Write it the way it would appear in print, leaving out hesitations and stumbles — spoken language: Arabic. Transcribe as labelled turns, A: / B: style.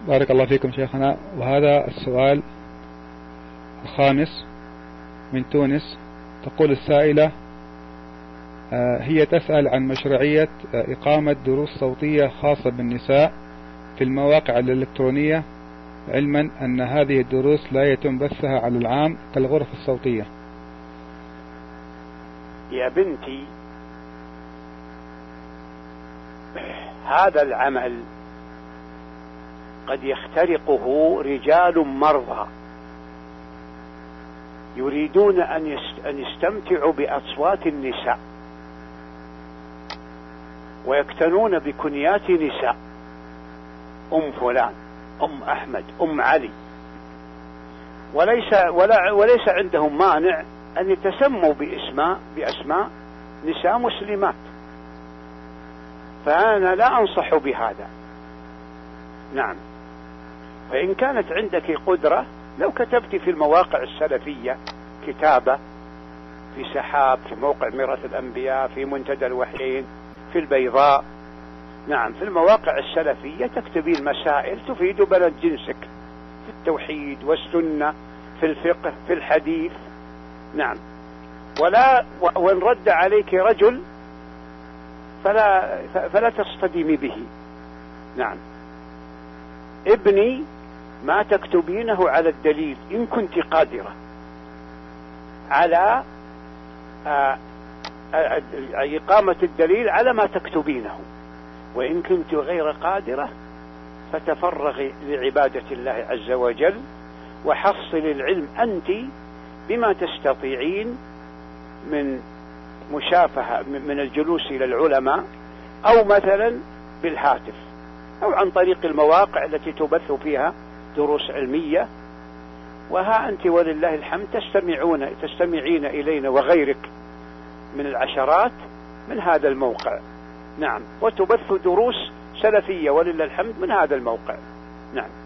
A: بارك الله فيكم شيخنا. وهذا السؤال الخامس من تونس. تقول السائلة هي تسأل عن مشروعية إقامة دروس صوتية خاصة بالنساء في المواقع الإلكترونية، علما أن هذه الدروس لا يتم بثها على العام كالغرف الصوتية.
B: يا بنتي، هذا العمل قد يخترقه رجال مرضى يريدون أن يستمتعوا بأصوات النساء ويقتنون بكنيات نساء، أم فلان، أم أحمد، أم علي، وليس عندهم مانع أن يتسموا بأسماء نساء مسلمات. فأنا لا أنصح بهذا. نعم، فإن كانت عندك قدرة، لو كتبت في المواقع السلفية كتابة، في سحاب، في موقع ميراث الأنبياء، في منتدى الوحيين، في البيضاء، نعم، في المواقع السلفية تكتبين مسائل تفيد بلد جنسك في التوحيد والسنة، في الفقه، في الحديث، نعم. وإن رد عليك رجل فلا تصطدمي به. نعم، ابني ما تكتبينه على الدليل إن كنت قادرة على إقامة الدليل على ما تكتبينه، وإن كنت غير قادرة فتفرغي لعبادة الله عز وجل، وحصل العلم أنت بما تستطيعين من مشافهة، من الجلوس إلى العلماء، أو مثلا بالهاتف، أو عن طريق المواقع التي تبث فيها دروس علمية. وها أنت ولله الحمد تستمعين إلينا وغيرك من العشرات من هذا الموقع، نعم، وتبث دروس سلفية ولله الحمد من هذا الموقع، نعم.